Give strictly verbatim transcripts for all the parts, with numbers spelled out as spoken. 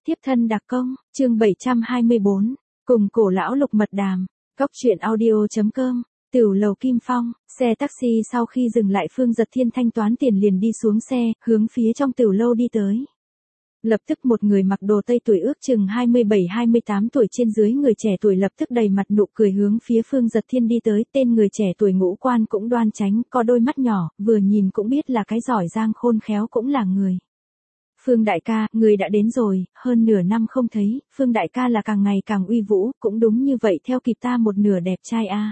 Tiếp thân đặc công, chương bảy trăm hai mươi bốn, cùng cổ lão Lục mật đàm, cóc truyện audio.com, Tửu lầu Kim Phong, xe taxi sau khi dừng lại Phương Giật Thiên thanh toán tiền liền đi xuống xe, hướng phía trong tửu lâu đi tới. Lập tức một người mặc đồ tây tuổi ước chừng hai mươi bảy hai mươi tám tuổi trên dưới người trẻ tuổi lập tức đầy mặt nụ cười hướng phía Phương Giật Thiên đi tới, tên người trẻ tuổi ngũ quan cũng đoan chánh, có đôi mắt nhỏ, vừa nhìn cũng biết là cái giỏi giang khôn khéo cũng là người. Phương đại ca, người đã đến rồi, hơn nửa năm không thấy, Phương đại ca là càng ngày càng uy vũ, cũng đúng như vậy theo kịp ta một nửa đẹp trai a.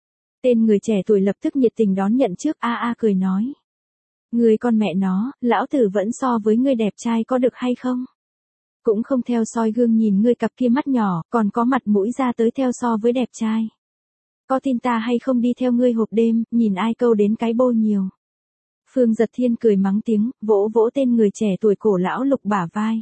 Tên người trẻ tuổi lập tức nhiệt tình đón nhận trước a a cười nói. Người con mẹ nó, lão tử vẫn so với ngươi đẹp trai có được hay không? Cũng không theo soi gương nhìn ngươi cặp kia mắt nhỏ, còn có mặt mũi ra tới theo so với đẹp trai. Có tin ta hay không đi theo ngươi hộp đêm, nhìn ai câu đến cái bô nhiều. Phương Giật Thiên cười mắng tiếng, vỗ vỗ tên người trẻ tuổi cổ lão Lục bả vai.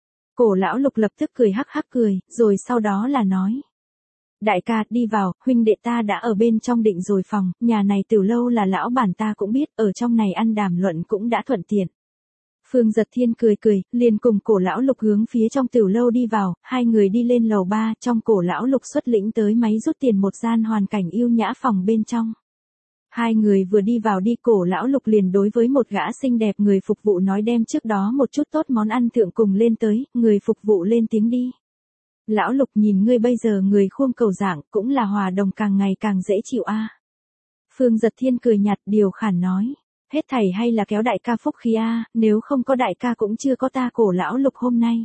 Cổ lão Lục lập tức cười hắc hắc cười, rồi sau đó là nói. Đại ca, đi vào, huynh đệ ta đã ở bên trong định rồi phòng, nhà này từ lâu là lão bản ta cũng biết, ở trong này ăn đàm luận cũng đã thuận tiện. Phương Giật Thiên cười cười, liền cùng cổ lão Lục hướng phía trong tiểu lâu đi vào, hai người đi lên lầu ba, trong cổ lão Lục xuất lĩnh tới máy rút tiền một gian hoàn cảnh yêu nhã phòng bên trong. Hai người vừa đi vào đi cổ lão Lục liền đối với một gã xinh đẹp người phục vụ nói đem trước đó một chút tốt món ăn thượng cùng lên tới, người phục vụ lên tiếng đi. Lão Lục nhìn ngươi bây giờ người khuôn cầu dạng cũng là hòa đồng càng ngày càng dễ chịu a. Phương Giật Thiên cười nhạt điều khản nói, hết thảy hay là kéo đại ca phúc khí a, nếu không có đại ca cũng chưa có ta cổ lão Lục hôm nay.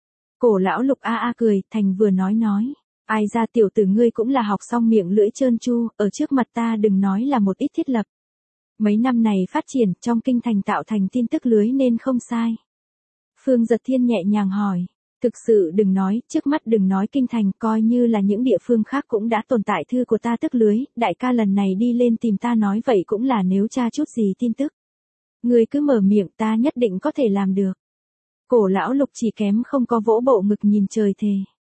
Cổ lão Lục a a cười, thành vừa nói nói. Ai ra tiểu tử ngươi cũng là học xong miệng lưỡi trơn chu, ở trước mặt ta đừng nói là một ít thiết lập. Mấy năm này phát triển trong kinh thành tạo thành tin tức lưới nên không sai. Phương Giật Thiên nhẹ nhàng hỏi, thực sự đừng nói, trước mắt đừng nói kinh thành, coi như là những địa phương khác cũng đã tồn tại thư của ta tức lưới, đại ca lần này đi lên tìm ta nói vậy cũng là nếu tra chút gì tin tức. Ngươi cứ mở miệng ta nhất định có thể làm được. Cổ lão Lục chỉ kém không có vỗ bộ ngực nhìn trời thề.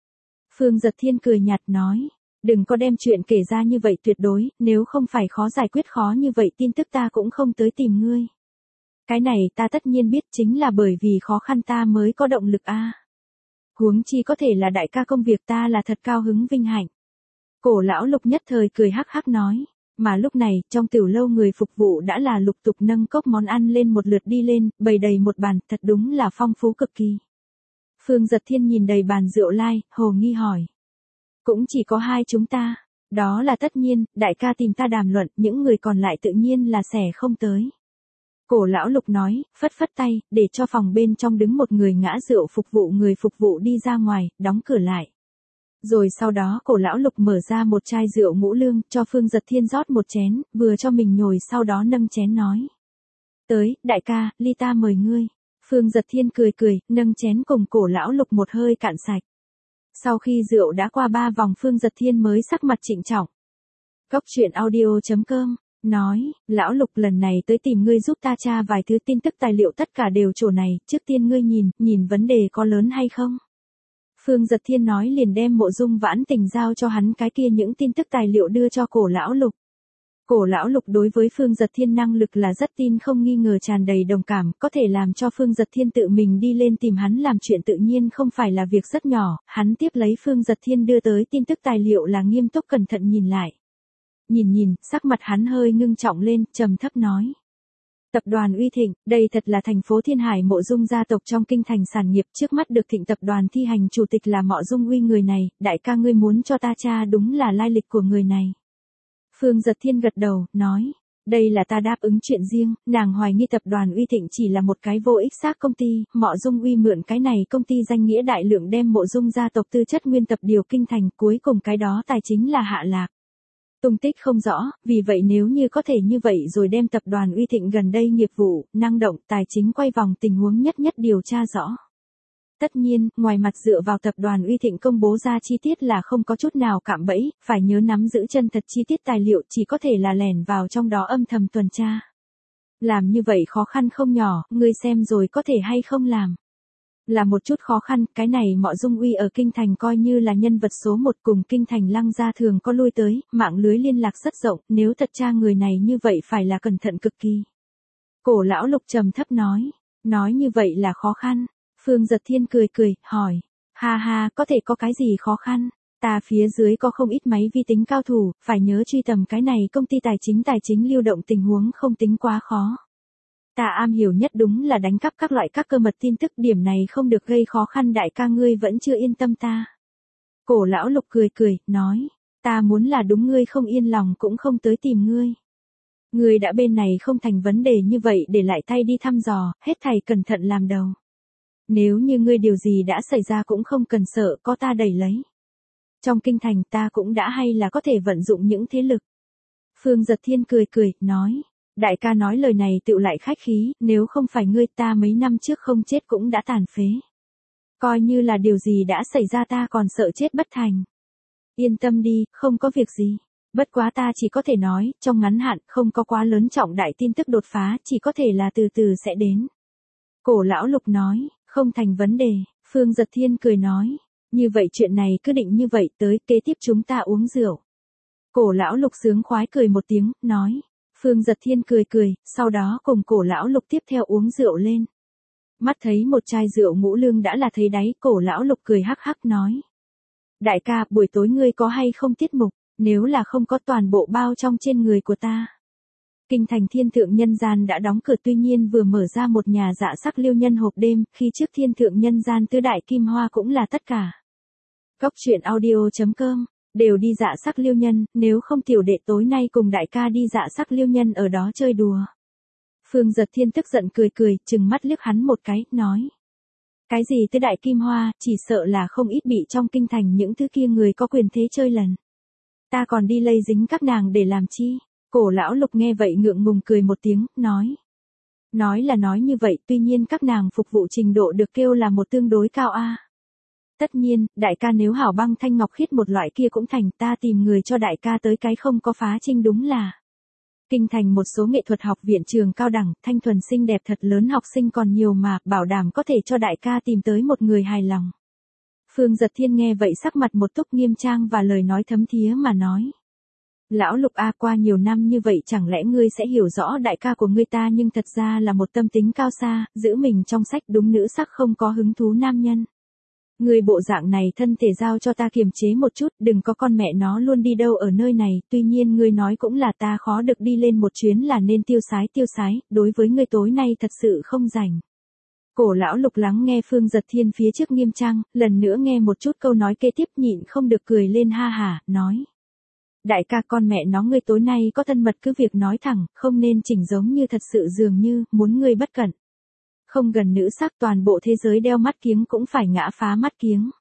Phương Giật Thiên cười nhạt nói, đừng có đem chuyện kể ra như vậy tuyệt đối, nếu không phải khó giải quyết khó như vậy tin tức ta cũng không tới tìm ngươi. Cái này ta tất nhiên biết chính là bởi vì khó khăn ta mới có động lực a. Huống chi có thể là đại ca công việc ta là thật cao hứng vinh hạnh. Cổ lão Lục nhất thời cười hắc hắc nói, mà lúc này trong tiểu lâu người phục vụ đã là lục tục nâng cốc món ăn lên một lượt đi lên, bày đầy một bàn, thật đúng là phong phú cực kỳ. Phương Giật Thiên nhìn đầy bàn rượu lai, hồ nghi hỏi. Cũng chỉ có hai chúng ta, đó là tất nhiên, đại ca tìm ta đàm luận, những người còn lại tự nhiên là sẽ không tới. Cổ lão Lục nói, phất phất tay, để cho phòng bên trong đứng một người ngã rượu phục vụ người phục vụ đi ra ngoài, đóng cửa lại. Rồi sau đó cổ lão Lục mở ra một chai rượu ngũ lương, cho Phương Giật Thiên rót một chén, vừa cho mình nhồi sau đó nâng chén nói. Tới, đại ca, ly ta mời ngươi. Phương Giật Thiên cười cười, nâng chén cùng cổ lão Lục một hơi cạn sạch. Sau khi rượu đã qua ba vòng Phương Giật Thiên mới sắc mặt trịnh trọng. Cóc truyện audio.com, nói, lão Lục lần này tới tìm ngươi giúp ta tra vài thứ tin tức tài liệu tất cả đều chỗ này, trước tiên ngươi nhìn, nhìn vấn đề có lớn hay không. Phương Giật Thiên nói liền đem Mộ Dung Vãn Tình giao cho hắn cái kia những tin tức tài liệu đưa cho cổ lão Lục. Cổ lão Lục đối với Phương Giật Thiên năng lực là rất tin không nghi ngờ tràn đầy đồng cảm, có thể làm cho Phương Giật Thiên tự mình đi lên tìm hắn làm chuyện tự nhiên không phải là việc rất nhỏ, hắn tiếp lấy Phương Giật Thiên đưa tới tin tức tài liệu là nghiêm túc cẩn thận nhìn lại. Nhìn nhìn, sắc mặt hắn hơi ngưng trọng lên, trầm thấp nói. Tập đoàn Uy Thịnh, đây thật là thành phố Thiên Hải Mộ Dung gia tộc trong kinh thành sản nghiệp, trước mắt được Thịnh tập đoàn thi hành chủ tịch là Mộ Dung Uy người này, đại ca ngươi muốn cho ta tra đúng là lai lịch của người này. Phương Giật Thiên gật đầu, nói, đây là ta đáp ứng chuyện riêng, nàng hoài nghi tập đoàn Uy Thịnh chỉ là một cái vô ích xác công ty, Mộ Dung Uy mượn cái này công ty danh nghĩa đại lượng đem Mộ Dung gia tộc tư chất nguyên tập điều kinh thành, cuối cùng cái đó tài chính là hạ lạc. Tung tích không rõ, vì vậy nếu như có thể như vậy rồi đem tập đoàn Uy Thịnh gần đây nghiệp vụ, năng động, tài chính quay vòng tình huống nhất nhất điều tra rõ. Tất nhiên, ngoài mặt dựa vào tập đoàn Uy Thịnh công bố ra chi tiết là không có chút nào cạm bẫy, phải nhớ nắm giữ chân thật chi tiết tài liệu chỉ có thể là lẻn vào trong đó âm thầm tuần tra. Làm như vậy khó khăn không nhỏ, ngươi xem rồi có thể hay không làm. Là một chút khó khăn, cái này Mộ Dung Uy ở kinh thành coi như là nhân vật số một cùng kinh thành Lăng gia thường có lui tới, mạng lưới liên lạc rất rộng, nếu thật tra người này như vậy phải là cẩn thận cực kỳ. Cổ lão Lục trầm thấp nói, nói như vậy là khó khăn. Phương Giật Thiên cười cười, hỏi. Ha ha, có thể có cái gì khó khăn? Ta phía dưới có không ít máy vi tính cao thủ, phải nhớ truy tầm cái này công ty tài chính tài chính lưu động tình huống không tính quá khó. Ta am hiểu nhất đúng là đánh cắp các loại các cơ mật tin tức, điểm này không được gây khó khăn, đại ca ngươi vẫn chưa yên tâm ta. Cổ lão Lục cười cười, nói, ta muốn là đúng ngươi không yên lòng cũng không tới tìm ngươi. Ngươi đã bên này không thành vấn đề như vậy để lại tay đi thăm dò, hết thảy cẩn thận làm đầu. Nếu như ngươi điều gì đã xảy ra cũng không cần sợ, có ta đẩy lấy. Trong kinh thành ta cũng đã hay là có thể vận dụng những thế lực. Phương Giật Thiên cười cười, nói, đại ca nói lời này tựu lại khách khí, nếu không phải ngươi ta mấy năm trước không chết cũng đã tàn phế. Coi như là điều gì đã xảy ra ta còn sợ chết bất thành. Yên tâm đi, không có việc gì. Bất quá ta chỉ có thể nói, trong ngắn hạn không có quá lớn trọng đại tin tức đột phá, chỉ có thể là từ từ sẽ đến. Cổ lão Lục nói, không thành vấn đề. Phương Giật Thiên cười nói, như vậy chuyện này cứ định như vậy, tới kế tiếp chúng ta uống rượu. Cổ lão Lục sướng khoái cười một tiếng, nói. Phương Giật Thiên cười cười, sau đó cùng cổ lão Lục tiếp theo uống rượu lên. Mắt thấy một chai rượu ngũ lương đã là thấy đáy, cổ lão Lục cười hắc hắc nói. Đại ca, buổi tối ngươi có hay không tiết mục, nếu là không có toàn bộ bao trong trên người của ta. Kinh thành Thiên Thượng Nhân Gian đã đóng cửa, tuy nhiên vừa mở ra một nhà dạ sắc liêu nhân hộp đêm, khi trước Thiên Thượng Nhân Gian tứ đại kim hoa cũng là tất cả. Cốc truyện audio chấm com, đều đi dạ sắc liêu nhân, nếu không tiểu đệ tối nay cùng đại ca đi dạ sắc liêu nhân ở đó chơi đùa. Phương Giật Thiên tức giận cười cười, chừng mắt liếc hắn một cái, nói. Cái gì tứ đại kim hoa, chỉ sợ là không ít bị trong kinh thành những thứ kia người có quyền thế chơi lần. Ta còn đi lây dính các nàng để làm chi? Cổ lão Lục nghe vậy ngượng ngùng cười một tiếng, nói. Nói là nói như vậy, tuy nhiên các nàng phục vụ trình độ được kêu là một tương đối cao a. Tất nhiên, đại ca nếu hảo băng thanh ngọc khiết một loại kia cũng thành, ta tìm người cho đại ca tới cái không có phá trinh đúng là. Kinh thành một số nghệ thuật học viện trường cao đẳng, thanh thuần xinh đẹp thật lớn học sinh còn nhiều mà, bảo đảm có thể cho đại ca tìm tới một người hài lòng. Phương Giật Thiên nghe vậy sắc mặt một túc nghiêm trang và lời nói thấm thía mà nói. Lão Lục a, qua nhiều năm như vậy chẳng lẽ ngươi sẽ hiểu rõ đại ca của ngươi ta nhưng thật ra là một tâm tính cao xa, giữ mình trong sách đúng nữ sắc không có hứng thú nam nhân. Ngươi bộ dạng này thân thể giao cho ta kiềm chế một chút, đừng có con mẹ nó luôn đi đâu ở nơi này, tuy nhiên ngươi nói cũng là ta khó được đi lên một chuyến là nên tiêu sái tiêu sái, đối với ngươi tối nay thật sự không rảnh. Cổ lão Lục lắng nghe Phương Giật Thiên phía trước nghiêm trang, lần nữa nghe một chút câu nói kế tiếp nhịn không được cười lên ha hả, nói. Đại ca con mẹ nó ngươi tối nay có thân mật cứ việc nói thẳng, không nên chỉnh giống như thật sự dường như, muốn ngươi bất cẩn. Không gần nữ sắc toàn bộ thế giới đeo mắt kiếng cũng phải ngã phá mắt kiếng.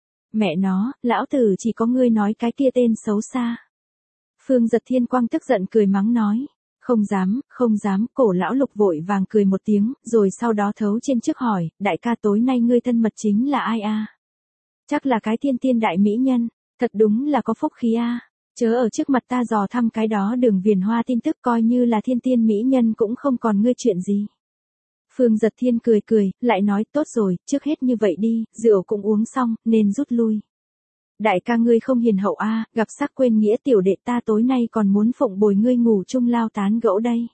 Mẹ nó, lão tử chỉ có ngươi nói cái kia tên xấu xa. Phương Giật Thiên quang tức giận cười mắng nói. Không dám, không dám, cổ lão Lục vội vàng cười một tiếng, rồi sau đó thấu trên trước hỏi, đại ca tối nay ngươi thân mật chính là ai a? Chắc là cái thiên tiên đại mỹ nhân, thật đúng là có phúc khí a. Chớ ở trước mặt ta dò thăm cái đó Đường Viền Hoa tin tức, coi như là thiên tiên mỹ nhân cũng không còn ngươi chuyện gì. Phương Giật Thiên cười cười, lại nói tốt rồi, trước hết như vậy đi, rượu cũng uống xong, nên rút lui. Đại ca ngươi không hiền hậu a, gặp sắc quên nghĩa, tiểu đệ ta tối nay còn muốn phụng bồi ngươi ngủ chung lao tán gẫu đây.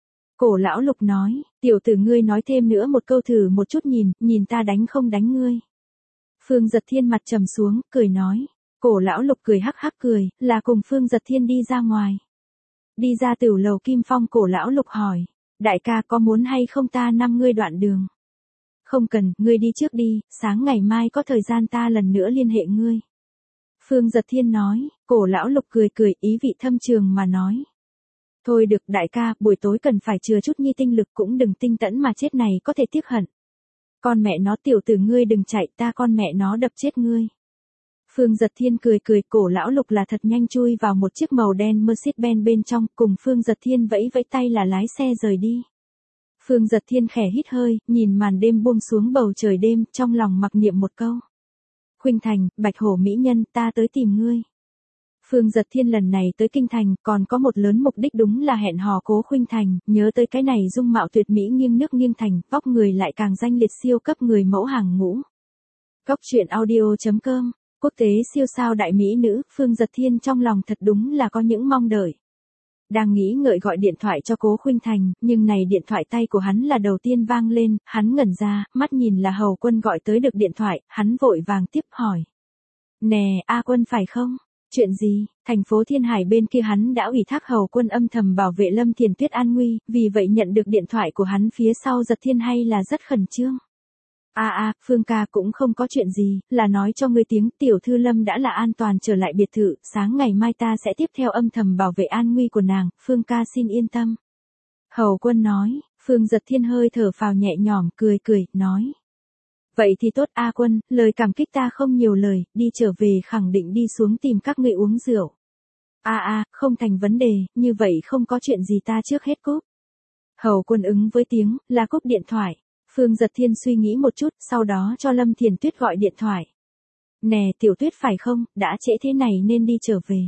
Cổ lão Lục nói, tiểu tử ngươi nói thêm nữa một câu thử một chút nhìn, nhìn ta đánh không đánh ngươi. Phương Giật Thiên mặt trầm xuống, cười nói. Cổ lão Lục cười hắc hắc cười, là cùng Phương Giật Thiên đi ra ngoài. Đi ra tửu lầu Kim Phong, cổ lão Lục hỏi. Đại ca có muốn hay không ta năm ngươi đoạn đường? Không cần, ngươi đi trước đi, sáng ngày mai có thời gian ta lần nữa liên hệ ngươi. Phương Giật Thiên nói, cổ lão Lục cười cười, ý vị thâm trường mà nói. Thôi được đại ca, buổi tối cần phải chừa chút nhi tinh lực, cũng đừng tinh tẫn mà chết này có thể tiếc hận. Con mẹ nó tiểu tử ngươi đừng chạy, ta con mẹ nó đập chết ngươi. Phương Giật Thiên cười cười, cổ lão Lục là thật nhanh chui vào một chiếc màu đen Mercedes-Benz bên trong, cùng Phương Giật Thiên vẫy vẫy tay là lái xe rời đi. Phương Giật Thiên khẽ hít hơi, nhìn màn đêm buông xuống bầu trời đêm, trong lòng mặc niệm một câu. Khuynh Thành, Bạch Hổ mỹ nhân, ta tới tìm ngươi. Phương Giật Thiên lần này tới kinh thành, còn có một lớn mục đích đúng là hẹn hò Cố Khuynh Thành, nhớ tới cái này dung mạo tuyệt mỹ nghiêng nước nghiêng thành, vóc người lại càng danh liệt siêu cấp người mẫu hàng ngũ. Cốc truyện audio chấm com, quốc tế siêu sao đại mỹ nữ, Phương Giật Thiên trong lòng thật đúng là có những mong đợi. Đang nghĩ ngợi gọi điện thoại cho Cố Khuynh Thành, nhưng này điện thoại tay của hắn là đầu tiên vang lên, hắn ngẩn ra, mắt nhìn là Hầu Quân gọi tới được điện thoại, hắn vội vàng tiếp hỏi. Nè, A Quân phải không? Chuyện gì? Thành phố Thiên Hải bên kia hắn đã ủy thác Hầu Quân âm thầm bảo vệ Lâm Thiền Tuyết an nguy, vì vậy nhận được điện thoại của hắn phía sau Giật Thiên hay là rất khẩn trương. A à, a, à, Phương ca cũng không có chuyện gì, là nói cho ngươi tiếng tiểu thư Lâm đã là an toàn trở lại biệt thự, sáng ngày mai ta sẽ tiếp theo âm thầm bảo vệ an nguy của nàng, Phương ca xin yên tâm. Hầu Quân nói, Phương Giật Thiên hơi thở phào nhẹ nhõm, cười cười, nói. Vậy thì tốt A Quân, lời cảm kích ta không nhiều lời, đi trở về khẳng định đi xuống tìm các ngươi uống rượu. A à, a, à, không thành vấn đề, như vậy không có chuyện gì ta trước hết cúp. Hầu Quân ứng với tiếng, là cúp điện thoại. Phương Giật Thiên suy nghĩ một chút, sau đó cho Lâm Thiền Tuyết gọi điện thoại. Nè Tiểu Tuyết phải không, đã trễ thế này nên đi trở về.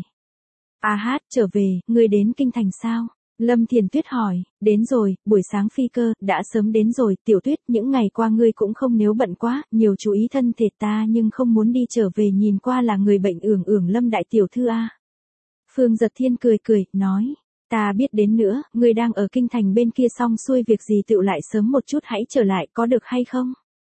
A hát, trở về, ngươi đến Kinh Thành sao? Lâm Thiền Tuyết hỏi, đến rồi, buổi sáng phi cơ, đã sớm đến rồi, Tiểu Tuyết, những ngày qua ngươi cũng không nếu bận quá, nhiều chú ý thân thể ta nhưng không muốn đi trở về nhìn qua là người bệnh ưởng ưởng Lâm đại tiểu thư a. Phương Giật Thiên cười cười, nói, ta biết đến nữa, ngươi đang ở Kinh Thành bên kia xong xuôi việc gì tựu lại sớm một chút hãy trở lại có được hay không?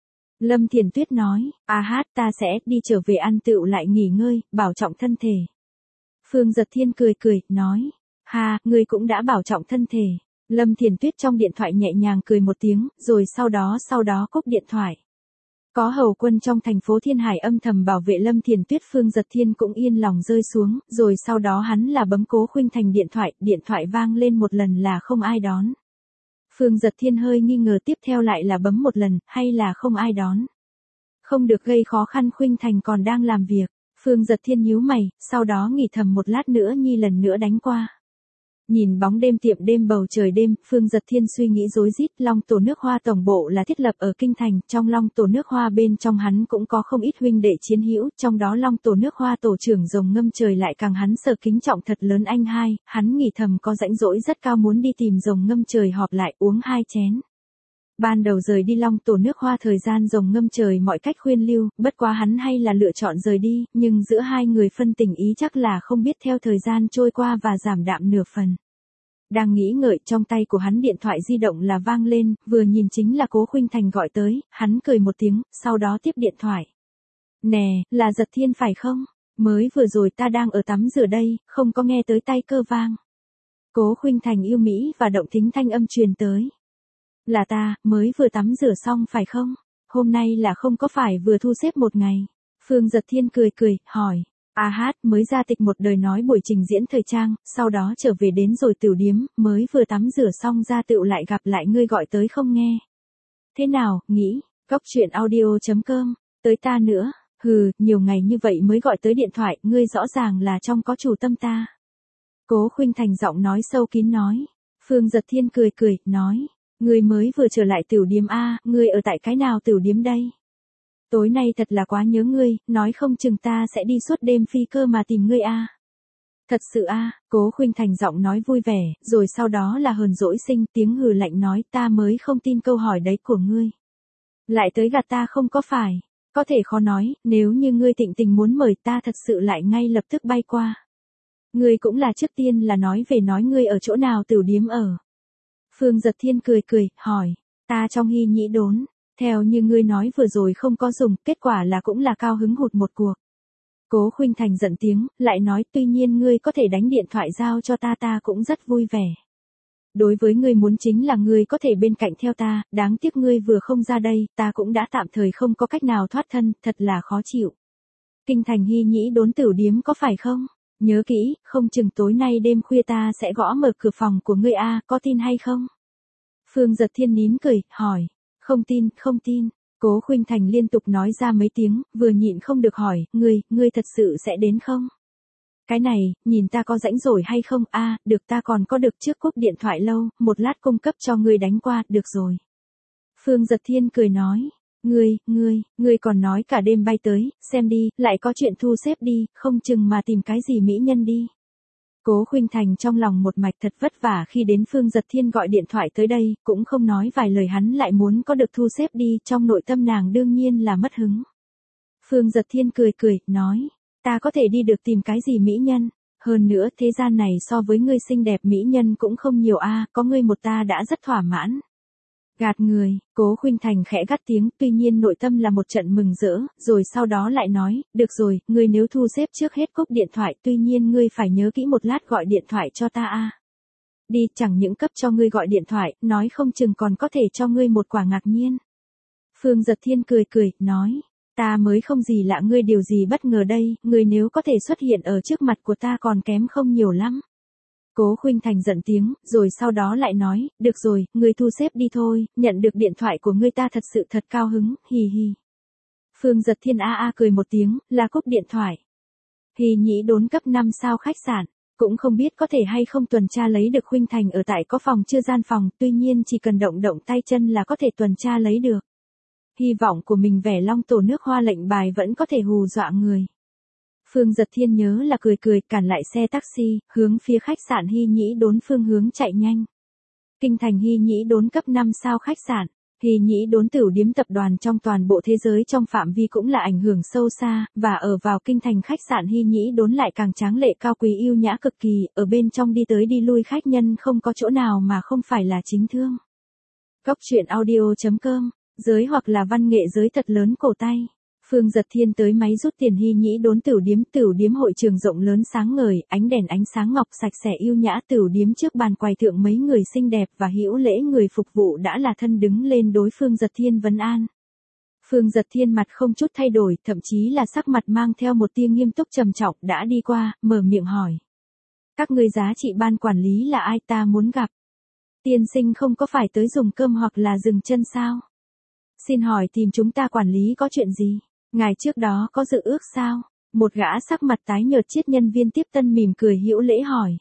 Lâm Thiền Tuyết nói, a hát ta sẽ đi trở về ăn tựu lại nghỉ ngơi, bảo trọng thân thể. Phương Giật Thiên cười cười, nói. Ha, ngươi cũng đã bảo trọng thân thể. Lâm Thiền Tuyết trong điện thoại nhẹ nhàng cười một tiếng, rồi sau đó sau đó cúp điện thoại. Có Hầu Quân trong thành phố Thiên Hải âm thầm bảo vệ Lâm Thiền Tuyết, Phương Giật Thiên cũng yên lòng rơi xuống, rồi sau đó hắn là bấm Cố Khuynh Thành điện thoại, điện thoại vang lên một lần là không ai đón. Phương Giật Thiên hơi nghi ngờ tiếp theo lại là bấm một lần, hay là không ai đón. Không được gây khó khăn Khuynh Thành còn đang làm việc. Phương Giật Thiên nhíu mày, sau đó nghỉ thầm một lát nữa nhi lần nữa đánh qua. Nhìn bóng đêm tiệm đêm bầu trời đêm, Phương Giật Thiên suy nghĩ rối rít, Long Tổ Nước Hoa tổng bộ là thiết lập ở Kinh Thành, trong Long Tổ Nước Hoa bên trong hắn cũng có không ít huynh đệ chiến hữu, trong đó Long Tổ Nước Hoa tổ trưởng Rồng Ngâm Trời lại càng hắn sở kính trọng thật lớn anh hai, hắn nghĩ thầm có rãnh rỗi rất cao muốn đi tìm Rồng Ngâm Trời họp lại uống hai chén. Ban đầu rời đi Long Tổ Nước Hoa thời gian Rồng Ngâm Trời mọi cách khuyên lưu, bất quá hắn hay là lựa chọn rời đi, nhưng giữa hai người phân tình ý chắc là không biết theo thời gian trôi qua và giảm đạm nửa phần. Đang nghĩ ngợi trong tay của hắn điện thoại di động là vang lên, vừa nhìn chính là Cố Khuynh Thành gọi tới, hắn cười một tiếng, sau đó tiếp điện thoại. Nè, là Giật Thiên phải không? Mới vừa rồi ta đang ở tắm rửa đây, không có nghe tới tay cơ vang. Cố Khuynh Thành yêu mỹ và động tính thanh âm truyền tới. Là ta, mới vừa tắm rửa xong phải không? Hôm nay là không có phải vừa thu xếp một ngày. Phương Giật Thiên cười cười, hỏi. A hát, mới ra tịch một đời nói buổi trình diễn thời trang, sau đó trở về đến rồi tiểu điếm, mới vừa tắm rửa xong ra tựu lại gặp lại ngươi gọi tới không nghe. Thế nào, nghĩ, góc truyện audio chấm com, tới ta nữa, hừ, nhiều ngày như vậy mới gọi tới điện thoại, ngươi rõ ràng là trong có chủ tâm ta. Cố Khuynh Thành giọng nói sâu kín nói. Phương Giật Thiên cười cười, nói. Ngươi mới vừa trở lại tiểu điếm A, ngươi ở tại cái nào tiểu điếm đây? Tối nay thật là quá nhớ ngươi, nói không chừng ta sẽ đi suốt đêm phi cơ mà tìm ngươi A. Thật sự A, Cố Khuynh Thành giọng nói vui vẻ, rồi sau đó là hờn dỗi sinh tiếng hừ lạnh nói ta mới không tin câu hỏi đấy của ngươi. Lại tới gạt ta không có phải, có thể khó nói, nếu như ngươi tịnh tình muốn mời ta thật sự lại ngay lập tức bay qua. Ngươi cũng là trước tiên là nói về nói ngươi ở chỗ nào tiểu điếm ở. Phương Giật Thiên cười cười, hỏi, ta trong hy nhĩ đốn, theo như ngươi nói vừa rồi không có dùng, kết quả là cũng là cao hứng hụt một cuộc. Cố Khuynh Thành giận tiếng, lại nói tuy nhiên ngươi có thể đánh điện thoại giao cho ta ta cũng rất vui vẻ. Đối với ngươi muốn chính là ngươi có thể bên cạnh theo ta, đáng tiếc ngươi vừa không ra đây, ta cũng đã tạm thời không có cách nào thoát thân, thật là khó chịu. Kinh Thành hy nhĩ đốn tiểu điếm có phải không? Nhớ kỹ, không chừng tối nay đêm khuya ta sẽ gõ mở cửa phòng của ngươi A, có tin hay không? Phương Giật Thiên nín cười, hỏi. Không tin, không tin. Cố Khuynh Thành liên tục nói ra mấy tiếng, vừa nhịn không được hỏi, ngươi, ngươi thật sự sẽ đến không? Cái này, nhìn ta có rãnh rồi hay không? A, được ta còn có được trước cúp điện thoại lâu, một lát cung cấp cho ngươi đánh qua, được rồi. Phương Giật Thiên cười nói. Ngươi, ngươi, ngươi còn nói cả đêm bay tới, xem đi, lại có chuyện thu xếp đi, không chừng mà tìm cái gì mỹ nhân đi. Cố Khuynh Thành trong lòng một mạch thật vất vả khi đến Phương Giật Thiên gọi điện thoại tới đây, cũng không nói vài lời hắn lại muốn có được thu xếp đi, trong nội tâm nàng đương nhiên là mất hứng. Phương Giật Thiên cười cười, nói, ta có thể đi được tìm cái gì mỹ nhân, Hơn nữa thế gian này so với ngươi xinh đẹp mỹ nhân cũng không nhiều a, có ngươi một ta đã rất thỏa mãn. Gạt người, Cố Khuynh Thành khẽ gắt tiếng, tuy nhiên nội tâm là một trận mừng rỡ, rồi sau đó lại nói, được rồi, ngươi nếu thu xếp trước hết cúp điện thoại, tuy nhiên ngươi phải nhớ kỹ một lát gọi điện thoại cho ta a. Đi, chẳng những cấp cho ngươi gọi điện thoại, nói không chừng còn có thể cho ngươi một quả ngạc nhiên. Phương Giật Thiên cười cười, nói, ta mới không gì lạ ngươi điều gì bất ngờ đây, ngươi nếu có thể xuất hiện ở trước mặt của ta còn kém không nhiều lắm. Cố Khuynh Thành giận tiếng, rồi sau đó lại nói, được rồi, ngươi thu xếp đi thôi, nhận được điện thoại của ngươi ta thật sự thật cao hứng, hì hì. Phương Giật Thiên a a cười một tiếng, là cúp điện thoại. Hy Nhĩ đốn cấp năm sao khách sạn, cũng không biết có thể hay không tuần tra lấy được Khuynh Thành ở tại có phòng chưa gian phòng, tuy nhiên chỉ cần động động tay chân là có thể tuần tra lấy được. Hy vọng của mình vẻ long tổ nước hoa lệnh bài vẫn có thể hù dọa người. Phương Giật Thiên nhớ là cười cười, cản lại xe taxi, hướng phía khách sạn Hy Nhĩ đốn phương hướng chạy nhanh. Kinh thành Hy Nhĩ đốn cấp năm sao khách sạn, Hy Nhĩ đốn tửu điếm tập đoàn trong toàn bộ thế giới trong phạm vi cũng là ảnh hưởng sâu xa, và ở vào kinh thành khách sạn Hy Nhĩ đốn lại càng tráng lệ cao quý yêu nhã cực kỳ, ở bên trong đi tới đi lui khách nhân không có chỗ nào mà không phải là chính thương. Góc truyện audio chấm com, giới hoặc là văn nghệ giới thật lớn cổ tay. Phương Giật Thiên tới máy rút tiền Hy Nhĩ đốn tửu điếm, tửu điếm hội trường rộng lớn sáng ngời, ánh đèn ánh sáng ngọc sạch sẽ yêu nhã, tửu điếm trước bàn quầy thượng mấy người xinh đẹp và hữu lễ người phục vụ đã là thân đứng lên đối Phương Giật Thiên vấn an. Phương Giật Thiên mặt không chút thay đổi, thậm chí là sắc mặt mang theo một tia nghiêm túc trầm trọng, đã đi qua, mở miệng hỏi. Các ngươi giá trị ban quản lý là ai, ta muốn gặp. Tiên sinh không có phải tới dùng cơm hoặc là dừng chân sao? Xin hỏi tìm chúng ta quản lý có chuyện gì? Ngài trước đó có dự ước sao? Một gã sắc mặt tái nhợt chiết nhân viên tiếp tân mỉm cười hữu lễ hỏi.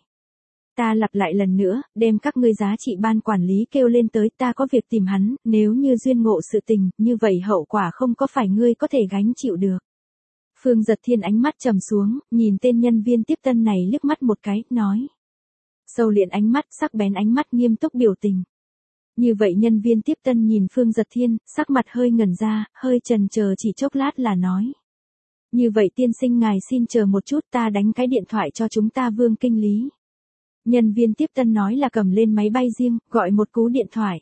Ta lặp lại lần nữa, đem các ngươi giá trị ban quản lý kêu lên tới, ta có việc tìm hắn, nếu như duyên ngộ sự tình, như vậy hậu quả không có phải ngươi có thể gánh chịu được. Phương Giật Thiên ánh mắt trầm xuống, nhìn tên nhân viên tiếp tân này liếc mắt một cái, nói. Sâu liện ánh mắt, sắc bén ánh mắt nghiêm túc biểu tình. Như vậy nhân viên tiếp tân nhìn Phương Giật Thiên, sắc mặt hơi ngẩn ra, hơi chần chờ chỉ chốc lát là nói. Như vậy tiên sinh ngài xin chờ một chút, ta đánh cái điện thoại cho chúng ta Vương kinh lý. Nhân viên tiếp tân nói là cầm lên máy bay riêng, gọi một cú điện thoại.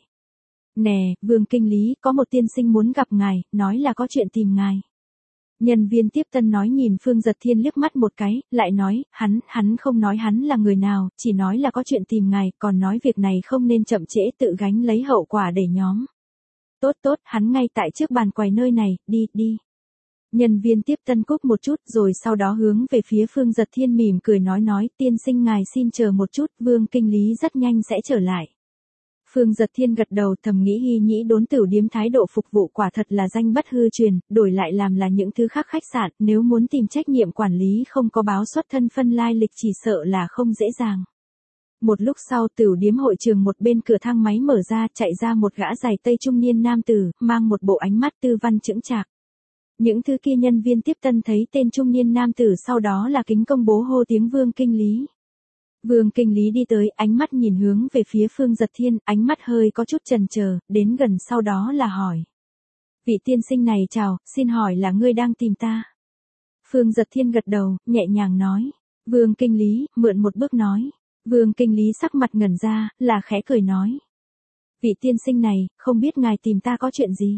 Nè, Vương kinh lý, có một tiên sinh muốn gặp ngài, nói là có chuyện tìm ngài. Nhân viên tiếp tân nói nhìn Phương Giật Thiên liếc mắt một cái, lại nói, hắn, hắn không nói hắn là người nào, chỉ nói là có chuyện tìm ngài, còn nói việc này không nên chậm trễ tự gánh lấy hậu quả để nhóm. Tốt tốt, hắn ngay tại trước bàn quầy nơi này, đi, đi. Nhân viên tiếp tân cúc một chút rồi sau đó hướng về phía Phương Giật Thiên mỉm cười nói nói, tiên sinh ngài xin chờ một chút, Vương kinh lý rất nhanh sẽ trở lại. Phương Giật Thiên gật đầu thầm nghĩ Hy Nhĩ đốn tửu điếm thái độ phục vụ quả thật là danh bất hư truyền, đổi lại làm là những thứ khác khách sạn, nếu muốn tìm trách nhiệm quản lý không có báo xuất thân phân lai lịch chỉ sợ là không dễ dàng. Một lúc sau tửu điếm hội trường một bên cửa thang máy mở ra chạy ra một gã dài tây trung niên nam tử, mang một bộ ánh mắt tư văn chững chạc. Những thứ kia nhân viên tiếp tân thấy tên trung niên nam tử sau đó là kính công bố hô tiếng Vương kinh lý. Vương kinh lý đi tới, ánh mắt nhìn hướng về phía Phương Giật Thiên, ánh mắt hơi có chút chần chờ, đến gần sau đó là hỏi. Vị tiên sinh này chào, xin hỏi là ngươi đang tìm ta? Phương Giật Thiên gật đầu, nhẹ nhàng nói. Vương kinh lý, mượn một bước nói. Vương kinh lý sắc mặt ngẩn ra, là khẽ cười nói. Vị tiên sinh này, không biết ngài tìm ta có chuyện gì?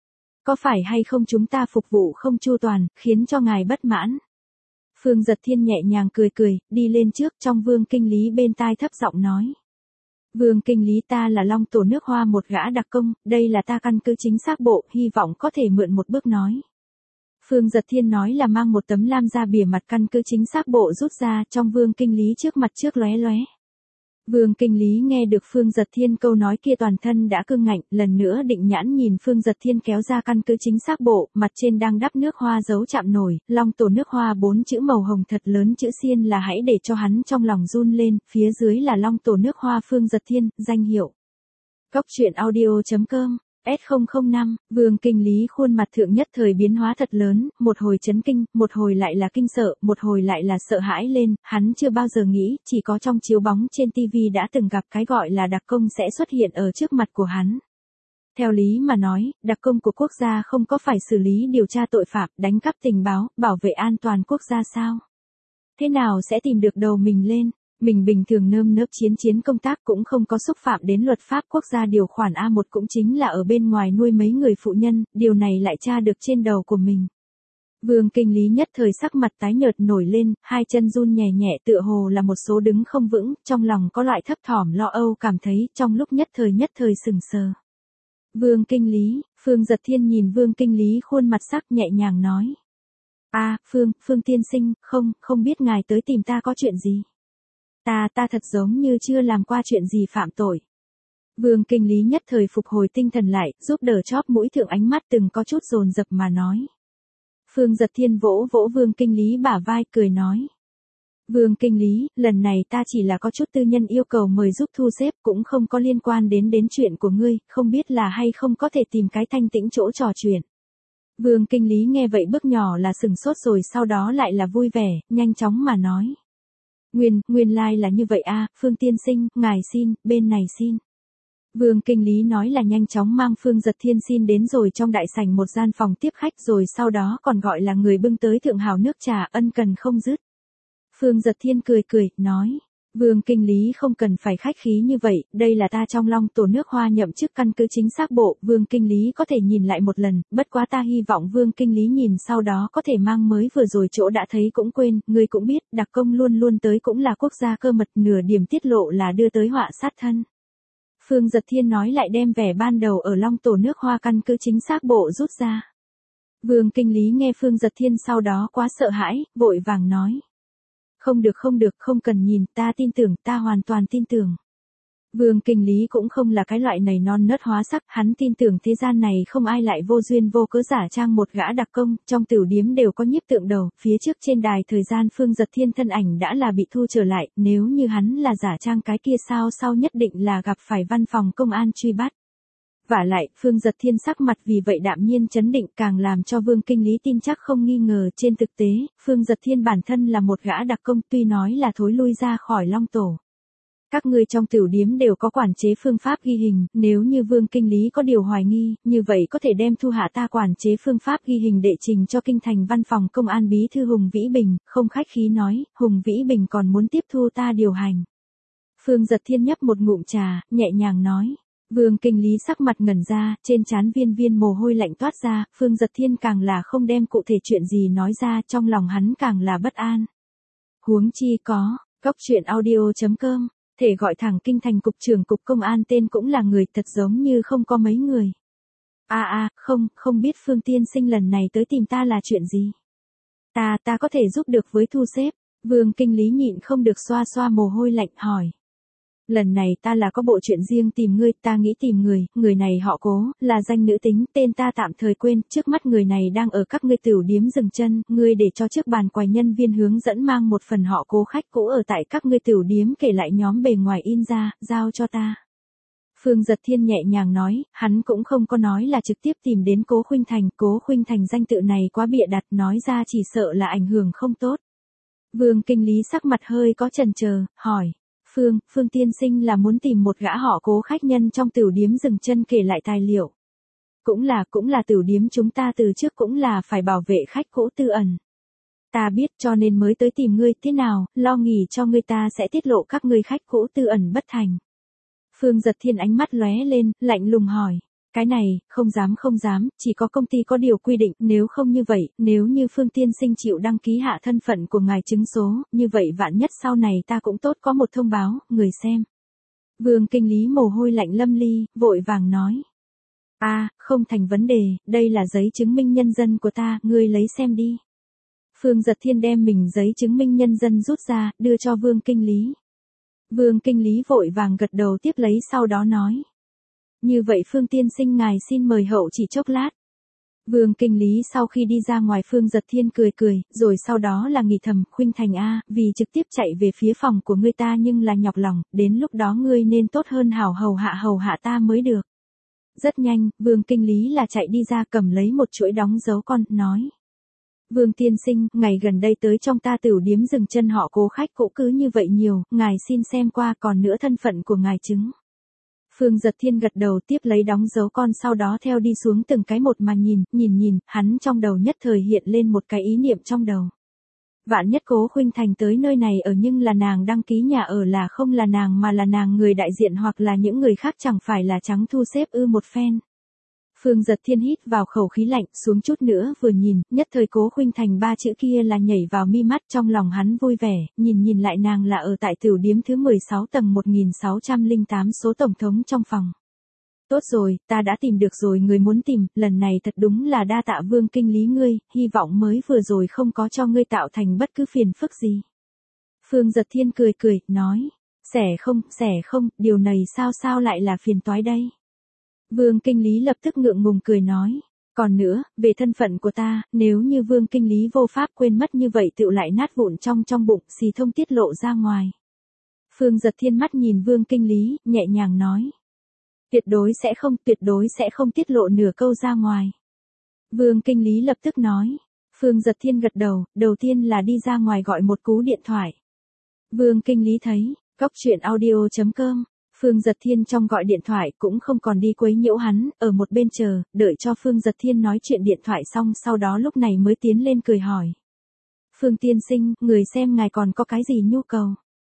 Có phải hay không chúng ta phục vụ không chu toàn, khiến cho ngài bất mãn? Phương Giật Thiên nhẹ nhàng cười cười, đi lên trước trong Vương kinh lý bên tai thấp giọng nói. Vương kinh lý ta là Long tổ nước hoa một gã đặc công, đây là ta căn cứ chính xác bộ, hy vọng có thể mượn một bước nói. Phương Giật Thiên nói là mang một tấm lam da bìa mặt căn cứ chính xác bộ rút ra trong Vương kinh lý trước mặt trước lóe lóe. Vương kinh lý nghe được Phương Giật Thiên câu nói kia toàn thân đã cương ngạnh, lần nữa định nhãn nhìn Phương Giật Thiên kéo ra căn cứ chính xác bộ, mặt trên đang đắp nước hoa dấu chạm nổi, Long tổ nước hoa bốn chữ màu hồng thật lớn chữ xiên là hãy để cho hắn trong lòng run lên, phía dưới là Long tổ nước hoa Phương Giật Thiên, danh hiệu. Góc truyện audio chấm com S không không năm, Vương kinh lý khuôn mặt thượng nhất thời biến hóa thật lớn, một hồi chấn kinh, một hồi lại là kinh sợ, một hồi lại là sợ hãi lên, hắn chưa bao giờ nghĩ, chỉ có trong chiếu bóng trên tivi đã từng gặp cái gọi là đặc công sẽ xuất hiện ở trước mặt của hắn. Theo lý mà nói, đặc công của quốc gia không có phải xử lý điều tra tội phạm, đánh cắp tình báo, bảo vệ an toàn quốc gia sao? thế nào sẽ tìm được đầu mình lên? Mình bình thường nơm nớp chiến chiến công tác cũng không có xúc phạm đến luật pháp quốc gia, điều khoản A một cũng chính là ở bên ngoài nuôi mấy người phụ nhân, điều này lại tra được trên đầu của mình. Vương Kinh Lý nhất thời sắc mặt tái nhợt nổi lên, hai chân run nhẹ nhẹ tựa hồ là một số đứng không vững, trong lòng có loại thấp thỏm lo âu cảm thấy, trong lúc nhất thời nhất thời sừng sờ. Vương Kinh Lý, Phương Giật Thiên nhìn Vương Kinh Lý khuôn mặt sắc nhẹ nhàng nói. A, Phương, Phương tiên sinh, không, không biết ngài tới tìm ta có chuyện gì. Ta, ta thật giống như chưa làm qua chuyện gì phạm tội. Vương Kinh Lý nhất thời phục hồi tinh thần lại, giúp đỡ chóp mũi thượng ánh mắt từng có chút dồn dập mà nói. Phương Giật Thiên vỗ vỗ Vương Kinh Lý bả vai cười nói. Vương Kinh Lý, lần này ta chỉ là có chút tư nhân yêu cầu mời giúp thu xếp, cũng không có liên quan đến đến chuyện của ngươi, không biết là hay không có thể tìm cái thanh tĩnh chỗ trò chuyện. Vương Kinh Lý nghe vậy bước nhỏ là sừng sốt rồi sau đó lại là vui vẻ, nhanh chóng mà nói. Nguyên, nguyên lai like là như vậy a, Phương tiên sinh, ngài xin, bên này xin. Vương Kinh Lý nói là nhanh chóng mang Phương Giật Thiên xin đến rồi trong đại sảnh một gian phòng tiếp khách rồi sau đó còn gọi là người bưng tới thượng hào nước trà ân cần không dứt. Phương Giật Thiên cười cười, nói. Vương Kinh Lý không cần phải khách khí như vậy, đây là ta trong Long Tổ nước Hoa nhậm chức căn cứ chính xác bộ, Vương Kinh Lý có thể nhìn lại một lần, bất quá ta hy vọng Vương Kinh Lý nhìn sau đó có thể mang mới vừa rồi chỗ đã thấy cũng quên, người cũng biết, đặc công luôn luôn tới cũng là quốc gia cơ mật, nửa điểm tiết lộ là đưa tới họa sát thân. Phương Giật Thiên nói lại đem vẻ ban đầu ở Long Tổ nước Hoa căn cứ chính xác bộ rút ra. Vương Kinh Lý nghe Phương Giật Thiên sau đó quá sợ hãi, vội vàng nói. Không được không được, không cần nhìn, ta tin tưởng, ta hoàn toàn tin tưởng. Vương Kinh Lý cũng không là cái loại này non nớt hóa sắc, hắn tin tưởng thế gian này không ai lại vô duyên vô cớ giả trang một gã đặc công, trong tiểu điếm đều có nhiếp tượng đầu, phía trước trên đài thời gian Phương Giật Thiên thân ảnh đã là bị thu trở lại, nếu như hắn là giả trang cái kia sao sau nhất định là gặp phải văn phòng công an truy bắt. Vả lại, Phương Giật Thiên sắc mặt vì vậy đạm nhiên chấn định càng làm cho Vương Kinh Lý tin chắc không nghi ngờ, trên thực tế, Phương Giật Thiên bản thân là một gã đặc công tuy nói là thối lui ra khỏi Long Tổ. Các ngươi trong tiểu điếm đều có quản chế phương pháp ghi hình, nếu như Vương Kinh Lý có điều hoài nghi, như vậy có thể đem thu hạ ta quản chế phương pháp ghi hình đệ trình cho kinh thành văn phòng công an bí thư Hùng Vĩ Bình, không khách khí nói, Hùng Vĩ Bình còn muốn tiếp thu ta điều hành. Phương Giật Thiên nhấp một ngụm trà, nhẹ nhàng nói. Vương Kinh Lý sắc mặt ngẩn ra, trên trán viên viên mồ hôi lạnh toát ra, Phương Giật Thiên càng là không đem cụ thể chuyện gì nói ra, trong lòng hắn càng là bất an. Huống chi có, cốc truyện audio chấm com, thể gọi thẳng kinh thành cục trưởng cục công an tên cũng là người thật giống như không có mấy người. A a, à, không, không biết Phương tiên sinh lần này tới tìm ta là chuyện gì? Ta, ta có thể giúp được với thu xếp, Vương Kinh Lý nhịn không được xoa xoa mồ hôi lạnh hỏi. Lần này ta là có bộ chuyện riêng tìm ngươi, ta nghĩ tìm người, người này họ Cố, là danh nữ tính, tên ta tạm thời quên, trước mắt người này đang ở các ngươi tiểu điếm dừng chân, ngươi để cho trước bàn quầy nhân viên hướng dẫn mang một phần họ Cố khách cũ ở tại các ngươi tiểu điếm kể lại nhóm bề ngoài in ra, giao cho ta. Phương Giật Thiên nhẹ nhàng nói, hắn cũng không có nói là trực tiếp tìm đến Cố Khuynh Thành, Cố Khuynh Thành danh tự này quá bịa đặt, nói ra chỉ sợ là ảnh hưởng không tốt. Vương Kinh Lý sắc mặt hơi có chần chờ, hỏi. Phương, Phương tiên sinh là muốn tìm một gã họ Cố khách nhân trong tiểu điếm dừng chân kể lại tài liệu. Cũng là, cũng là tiểu điếm chúng ta từ trước cũng là phải bảo vệ khách cũ tư ẩn. Ta biết cho nên mới tới tìm ngươi, thế nào, lo nghỉ cho ngươi ta sẽ tiết lộ các ngươi khách cũ tư ẩn bất thành. Phương Giật Thiên ánh mắt lóe lên, lạnh lùng hỏi. Cái này, không dám không dám, chỉ có công ty có điều quy định, nếu không như vậy, nếu như Phương tiên sinh chịu đăng ký hạ thân phận của ngài chứng số, như vậy vạn nhất sau này ta cũng tốt có một thông báo, người xem. Vương Kinh Lý mồ hôi lạnh lâm ly, vội vàng nói. A, à, không thành vấn đề, đây là giấy chứng minh nhân dân của ta, ngươi lấy xem đi. Phương Giật Thiên đem mình giấy chứng minh nhân dân rút ra, đưa cho Vương Kinh Lý. Vương Kinh Lý vội vàng gật đầu tiếp lấy sau đó nói. Như vậy Phương tiên sinh ngài xin mời hậu chỉ chốc lát. Vương Kinh Lý sau khi đi ra ngoài Phương Giật Thiên cười cười, rồi sau đó là nghỉ thầm, Khuynh Thành a, vì trực tiếp chạy về phía phòng của ngươi ta nhưng là nhọc lòng, đến lúc đó ngươi nên tốt hơn hảo hầu hạ hầu hạ ta mới được. Rất nhanh, Vương Kinh Lý là chạy đi ra cầm lấy một chuỗi đóng dấu con, nói. Vương tiên sinh, ngày gần đây tới trong ta tiểu điếm dừng chân họ Cố khách cũ cứ như vậy nhiều, ngài xin xem qua còn nữa thân phận của ngài chứng. Phương Giật Thiên gật đầu tiếp lấy đóng dấu con sau đó theo đi xuống từng cái một mà nhìn, nhìn nhìn, hắn trong đầu nhất thời hiện lên một cái ý niệm trong đầu. Vạn nhất Cố Khuynh Thành tới nơi này ở nhưng là nàng đăng ký nhà ở là không là nàng mà là nàng người đại diện hoặc là những người khác chẳng phải là trắng thu xếp ư một phen. Phương Giật Thiên hít vào khẩu khí lạnh, xuống chút nữa vừa nhìn, nhất thời Cố Khuynh Thành ba chữ kia là nhảy vào mi mắt, trong lòng hắn vui vẻ, nhìn nhìn lại nàng là ở tại tiểu điếm thứ mười sáu tầng một nghìn sáu trăm lẻ tám số tổng thống trong phòng. Tốt rồi, ta đã tìm được rồi người muốn tìm, lần này thật đúng là đa tạ Vương kinh lý ngươi, hy vọng mới vừa rồi không có cho ngươi tạo thành bất cứ phiền phức gì. Phương Giật Thiên cười cười, nói, xẻ không, xẻ không, điều này sao sao lại là phiền toái đây. Vương kinh lý lập tức ngượng ngùng cười nói, còn nữa, về thân phận của ta, nếu như Vương kinh lý vô pháp quên mất như vậy tựu lại nát vụn trong trong bụng, xì thông tiết lộ ra ngoài. Phương Giật Thiên mắt nhìn Vương kinh lý, nhẹ nhàng nói. Tuyệt đối sẽ không, tuyệt đối sẽ không tiết lộ nửa câu ra ngoài. Vương kinh lý lập tức nói. Phương Giật Thiên gật đầu, đầu tiên là đi ra ngoài gọi một cú điện thoại. Vương kinh lý thấy, góc chuyện audio chấm com, Phương Giật Thiên trong gọi điện thoại cũng không còn đi quấy nhiễu hắn, ở một bên chờ, đợi cho Phương Giật Thiên nói chuyện điện thoại xong sau đó lúc này mới tiến lên cười hỏi. Phương tiên sinh, người xem ngài còn có cái gì nhu cầu?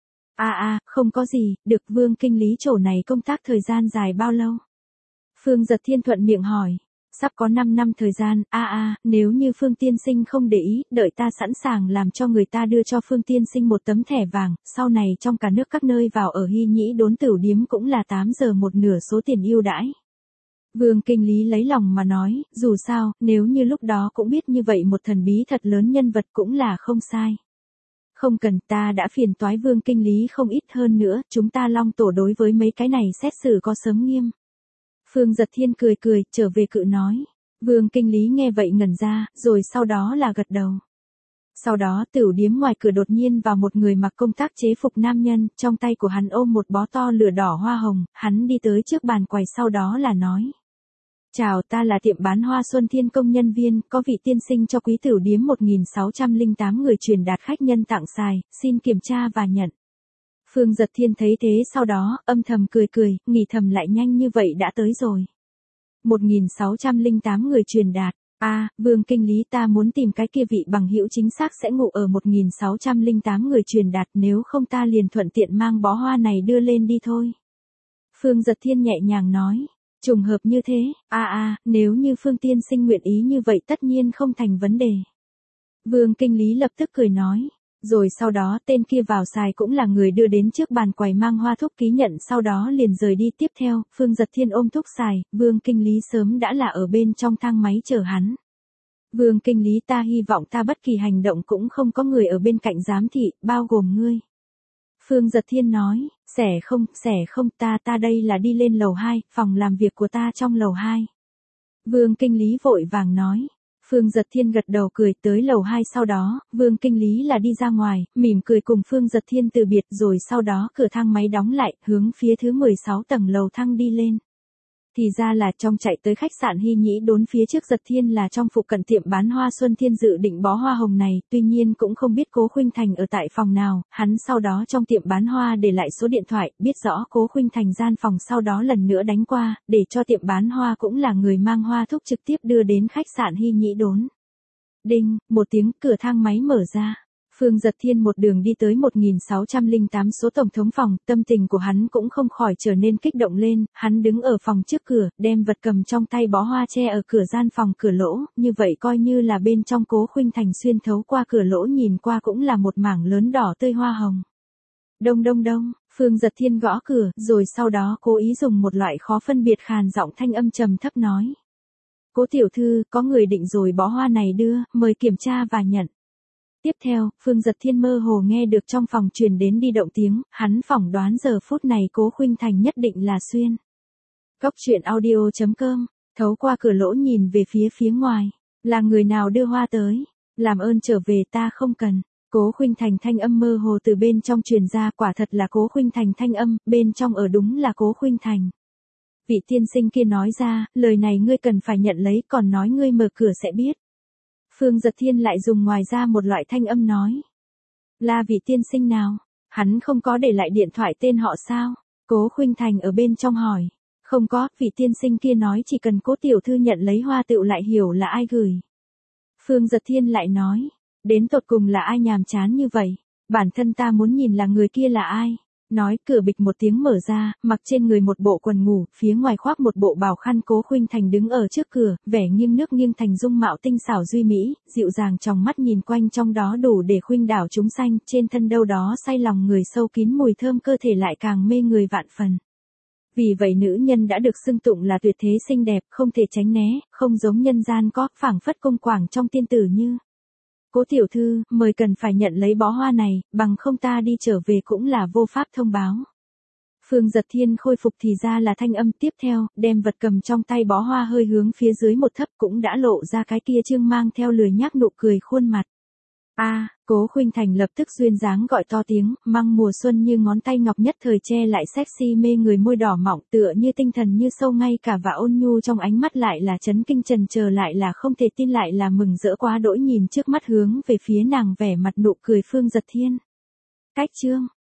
À à, không có gì, được Vương kinh lý chỗ này công tác thời gian dài bao lâu? Phương Giật Thiên thuận miệng hỏi, sắp có năm năm thời gian, a à, a, à, nếu như Phương tiên sinh không để ý, đợi ta sẵn sàng làm cho người ta đưa cho Phương tiên sinh một tấm thẻ vàng, sau này trong cả nước các nơi vào ở Hy Nhĩ Đốn Tửu Điếm cũng là tám giờ một nửa số tiền ưu đãi. Vương kinh lý lấy lòng mà nói, dù sao, nếu như lúc đó cũng biết như vậy một thần bí thật lớn nhân vật cũng là không sai. Không cần, ta đã phiền toái Vương kinh lý không ít hơn nữa, chúng ta Long tổ đối với mấy cái này xét xử có sớm nghiêm. Phương Giật Thiên cười cười, trở về cự nói. Vương kinh lý nghe vậy ngẩn ra, rồi sau đó là gật đầu. Sau đó tửu điếm ngoài cửa đột nhiên vào một người mặc công tác chế phục nam nhân, trong tay của hắn ôm một bó to lửa đỏ hoa hồng, hắn đi tới trước bàn quầy sau đó là nói. Chào, ta là tiệm bán hoa Xuân Thiên công nhân viên, có vị tiên sinh cho quý tửu điếm một nghìn sáu trăm lẻ tám người truyền đạt khách nhân tặng xài, xin kiểm tra và nhận. Phương Giật Thiên thấy thế sau đó, âm thầm cười cười, nghĩ thầm lại nhanh như vậy đã tới rồi. một nghìn sáu trăm lẻ tám người truyền đạt, a à, Vương kinh lý ta muốn tìm cái kia vị bằng hữu chính xác sẽ ngủ ở một nghìn sáu trăm lẻ tám người truyền đạt, nếu không ta liền thuận tiện mang bó hoa này đưa lên đi thôi. Phương Giật Thiên nhẹ nhàng nói. Trùng hợp như thế, a à, a, à, nếu như Phương tiên sinh nguyện ý như vậy tất nhiên không thành vấn đề. Vương kinh lý lập tức cười nói, rồi sau đó tên kia vào xài cũng là người đưa đến trước bàn quầy mang hoa thuốc ký nhận sau đó liền rời đi tiếp theo, Phương Giật Thiên ôm thuốc xài, Vương kinh lý sớm đã là ở bên trong thang máy chờ hắn. Vương kinh lý ta hy vọng ta bất kỳ hành động cũng không có người ở bên cạnh giám thị, bao gồm ngươi. Phương Giật Thiên nói, xẻ không, xẻ không, ta ta đây là đi lên lầu hai, phòng làm việc của ta trong lầu hai. Vương kinh lý vội vàng nói. Phương Giật Thiên gật đầu cười tới lầu hai sau đó, Vương kinh lý là đi ra ngoài, mỉm cười cùng Phương Giật Thiên từ biệt rồi sau đó cửa thang máy đóng lại, hướng phía thứ mười sáu tầng lầu thang đi lên. Thì ra là trong chạy tới khách sạn Hy Nhĩ Đốn phía trước Giật Thiên là trong phụ cận tiệm bán hoa Xuân Thiên dự định bó hoa hồng này, tuy nhiên cũng không biết Cố Khuynh Thành ở tại phòng nào, hắn sau đó trong tiệm bán hoa để lại số điện thoại, biết rõ Cố Khuynh Thành gian phòng sau đó lần nữa đánh qua, để cho tiệm bán hoa cũng là người mang hoa thúc trực tiếp đưa đến khách sạn Hy Nhĩ Đốn. Đinh, một tiếng cửa thang máy mở ra. Phương Giật Thiên một đường đi tới một nghìn sáu trăm lẻ tám số tổng thống phòng, tâm tình của hắn cũng không khỏi trở nên kích động lên, hắn đứng ở phòng trước cửa, đem vật cầm trong tay bó hoa che ở cửa gian phòng cửa lỗ, như vậy coi như là bên trong Cố Khuynh Thành xuyên thấu qua cửa lỗ nhìn qua cũng là một mảng lớn đỏ tươi hoa hồng. Đông đông đông, Phương Giật Thiên gõ cửa, rồi sau đó cố ý dùng một loại khó phân biệt khàn giọng thanh âm trầm thấp nói. Cố tiểu thư, có người định rồi bó hoa này đưa, mời kiểm tra và nhận. Tiếp theo, Phương Giật Thiên mơ hồ nghe được trong phòng truyền đến đi động tiếng, hắn phỏng đoán giờ phút này Cố Khuynh Thành nhất định là xuyên. Góc chuyện audio chấm com, thấu qua cửa lỗ nhìn về phía phía ngoài, là người nào đưa hoa tới, làm ơn trở về ta không cần. Cố Khuynh Thành thanh âm mơ hồ từ bên trong truyền ra, quả thật là Cố Khuynh Thành thanh âm, bên trong ở đúng là Cố Khuynh Thành. Vị tiên sinh kia nói ra, lời này ngươi cần phải nhận lấy, còn nói ngươi mở cửa sẽ biết. Phương Giật Thiên lại dùng ngoài ra một loại thanh âm nói. Là vị tiên sinh nào? Hắn không có để lại điện thoại tên họ sao? Cố Khuynh Thành ở bên trong hỏi. Không có, vị tiên sinh kia nói chỉ cần Cố tiểu thư nhận lấy hoa tựu lại hiểu là ai gửi. Phương Giật Thiên lại nói. Đến tột cùng là ai nhàm chán như vậy? Bản thân ta muốn nhìn là người kia là ai? Nói, cửa bịch một tiếng mở ra, mặc trên người một bộ quần ngủ, phía ngoài khoác một bộ bào khăn, Cố Khuynh Thành đứng ở trước cửa, vẻ nghiêng nước nghiêng thành dung mạo tinh xảo duy mỹ, dịu dàng trong mắt nhìn quanh trong đó đủ để khuynh đảo chúng sanh, trên thân đâu đó say lòng người sâu kín mùi thơm cơ thể lại càng mê người vạn phần. Vì vậy nữ nhân đã được xưng tụng là tuyệt thế xinh đẹp, không thể tránh né, không giống nhân gian có, phảng phất công quảng trong tiên tử như. Cố tiểu thư, mời cần phải nhận lấy bó hoa này, bằng không ta đi trở về cũng là vô pháp thông báo. Phương Giật Thiên khôi phục thì ra là thanh âm tiếp theo, đem vật cầm trong tay bó hoa hơi hướng phía dưới một thấp cũng đã lộ ra cái kia trương mang theo lười nhác nụ cười khuôn mặt. A, Cố Khuynh Thành lập tức duyên dáng gọi to tiếng, măng mùa xuân như ngón tay ngọc nhất thời che lại sexy mê người môi đỏ mọng tựa như tinh thần như sâu ngay cả và ôn nhu trong ánh mắt lại là chấn kinh trần chờ lại là không thể tin lại là mừng rỡ quá đỗi nhìn trước mắt hướng về phía nàng vẻ mặt nụ cười Phương Giật Thiên. Cách chương